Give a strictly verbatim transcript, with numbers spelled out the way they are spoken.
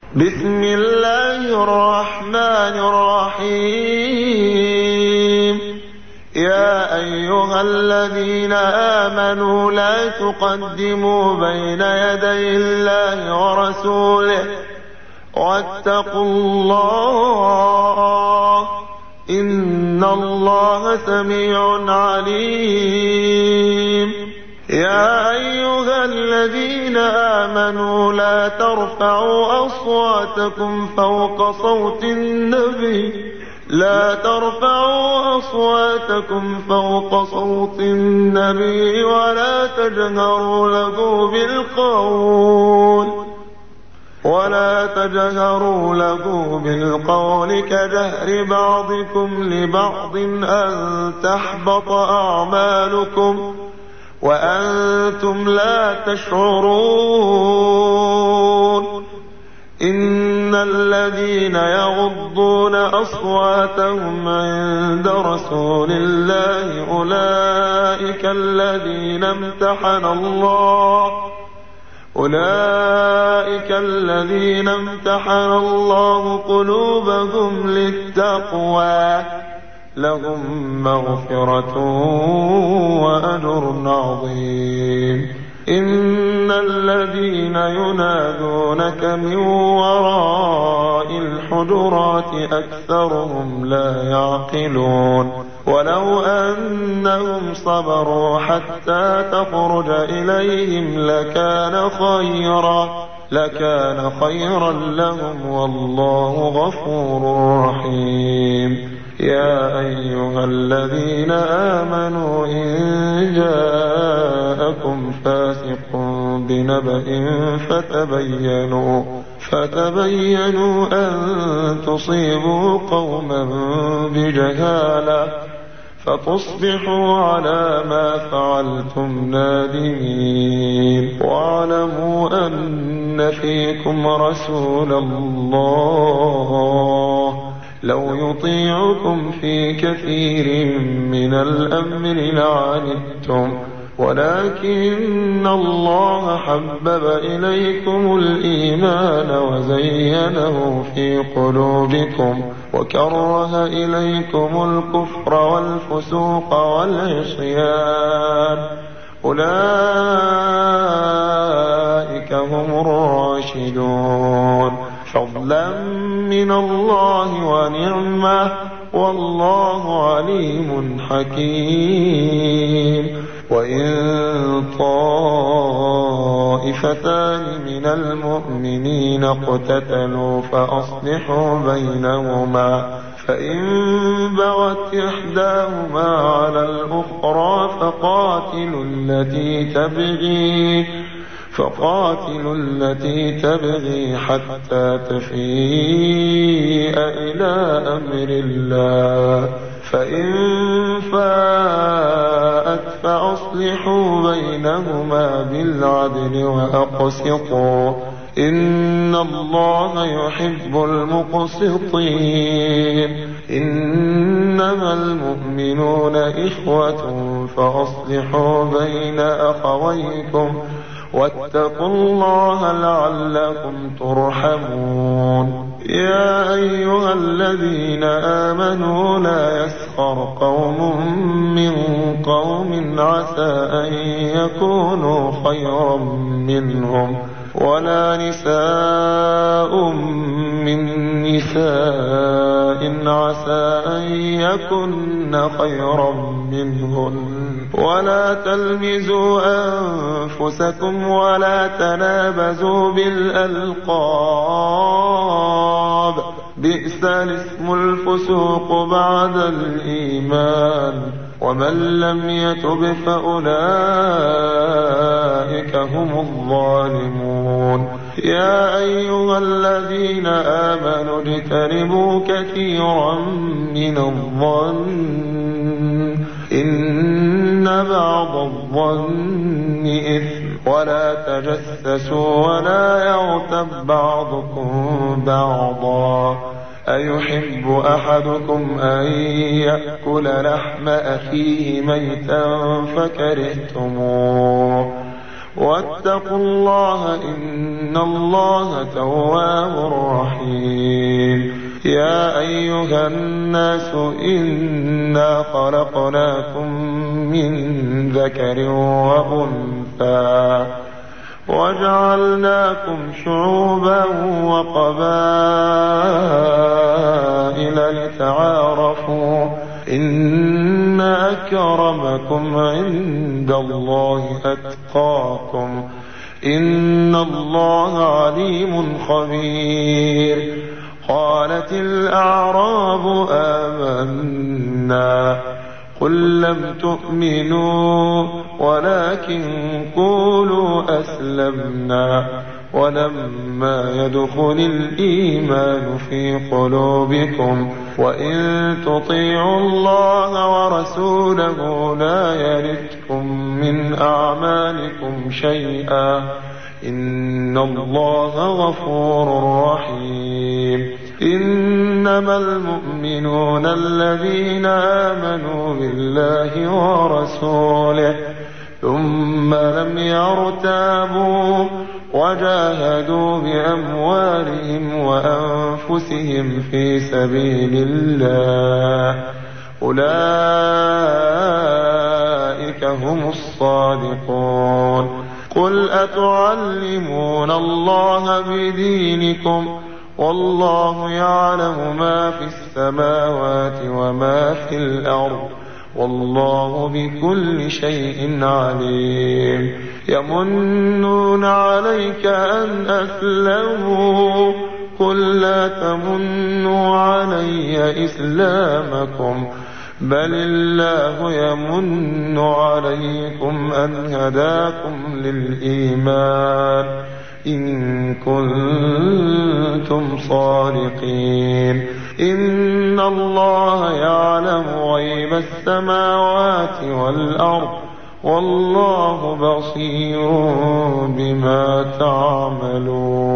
بسم الله الرحمن الرحيم. يا أيها الذين آمنوا لا تقدموا بين يدي الله ورسوله واتقوا الله إن الله سميع عليم. يا أيها الذين آمنوا لا ترفعوا أصواتكم فوق صوت النبي لا ترفعوا أصواتكم فوق صوت النبي ولا تجهروا له بالقول ولا تجهروا له بالقول كجهر بعضكم لبعض أن تحبط أعمالكم وأنتم لا تشعرون. إن الذين يغضون أصواتهم عند رسول الله أولئك الذين امتحن الله أولئك الذين امتحن الله قلوبهم للتقوى لهم مغفرة وأجر عظيم. إن الذين ينادونك من وراء الحجرات أكثرهم لا يعقلون. ولو أنهم صبروا حتى تخرج إليهم لكان خيرا لكان خيرا لهم والله غفور رحيم. يا أيها الذين آمنوا إن جاءكم فاسق بنبأ فتبينوا فتبينوا أن تصيبوا قوما بجهالة فتصبحوا على ما فعلتم نادمين. واعلموا أن فيكم رسول الله لو يطيعكم في كثير من الأمر لعنتم ولكن الله حبب إليكم الإيمان وزينه في قلوبكم وكره إليكم الكفر والفسوق والعصيان أولئك هم الراشدون فضلا من الله ونعمة والله عليم حكيم. وإن طائفتان من المؤمنين اقتتلوا فأصلحوا بينهما فإن بغت إحداهما على الأخرى فقاتلوا التي تبغي فقاتلوا التي تبغي حتى تفيء إلى أمر الله فإن فاءت فأصلحوا بينهما بالعدل وأقسطوا إن الله يحب المقسطين. إنما المؤمنون إخوة فأصلحوا بين أخويكم واتقوا الله لعلكم ترحمون. يا أيها الذين آمنوا لا يسخر قوم من قوم عسى أن يكونوا خيرا منهم ولا نساء من نساء عسى أن يكن خيرا منهن ولا تلمزوا أنفسكم ولا تنابزوا بالألقاب بئس الاسم الفسوق بعد الإيمان ومن لم يتب فأولئك هم الظالمون. يا أيها الذين آمنوا اجتنبوا كثيرا من الظن إن بعض الظن إثم ولا تجسسوا ولا يغتب بعضكم بعضا أيحب أحدكم أن يأكل لحم أخيه ميتا فكرهتموه واتقوا الله إن الله تواب رحيم. يا أيها الناس إنا خلقناكم من ذكر وأنثى وجعلناكم شعوبا وقبائل لتعارفوا إن أكرمكم عند الله أتقاكم إن الله عليم خبير. قالت الأعراب آمنا قل لم تؤمنوا ولكن قولوا أسلمنا ولما يدخل الإيمان في قلوبكم وإن تطيعوا الله ورسوله لا يلتكم من أعمالكم شيئا إن الله غفور رحيم. إنما المؤمنون الذين آمنوا بالله ورسوله ثم لم يرتابوا وجاهدوا بأموالهم وأنفسهم في سبيل الله أولئك هم الصادقون. قل أتعلمون الله بدينكم والله يعلم ما في السماوات وما في الأرض والله بكل شيء عليم. يمنون عليك أن أسلموا قل لا تمنوا علي إسلامكم بل الله يمن عليكم أن هداكم للإيمان إن كنتم صادقين. إن الله يعلم غيب السماوات والأرض والله بصير بما تعملون.